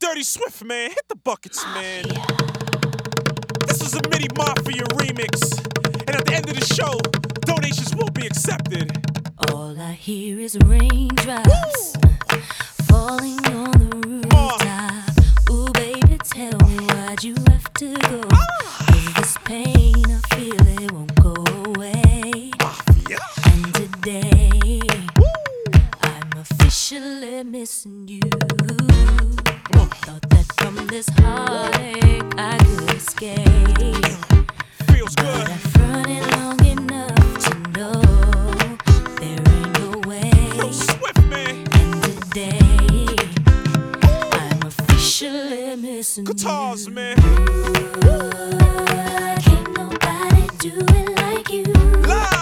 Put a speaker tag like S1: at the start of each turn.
S1: Dirty Swift, man. Hit the buckets, man. This is a Midi Mafia remix. And at the end of the show, donations will be accepted.
S2: All I hear is raindrops falling on the rooftop. Ooh, baby, tell me why'd you have to go? 'Cause this pain, I feel it won't go away. And today, I'm officially missing you. Thought that from this heartache I could escape.
S1: Feels good.
S2: But I've run it long enough to know there ain't no way.
S1: Real Swift, man.
S2: And today, I'm officially missing
S1: Guitars,
S2: you.
S1: man.
S2: Ooh, can't nobody do it like you.
S1: Live.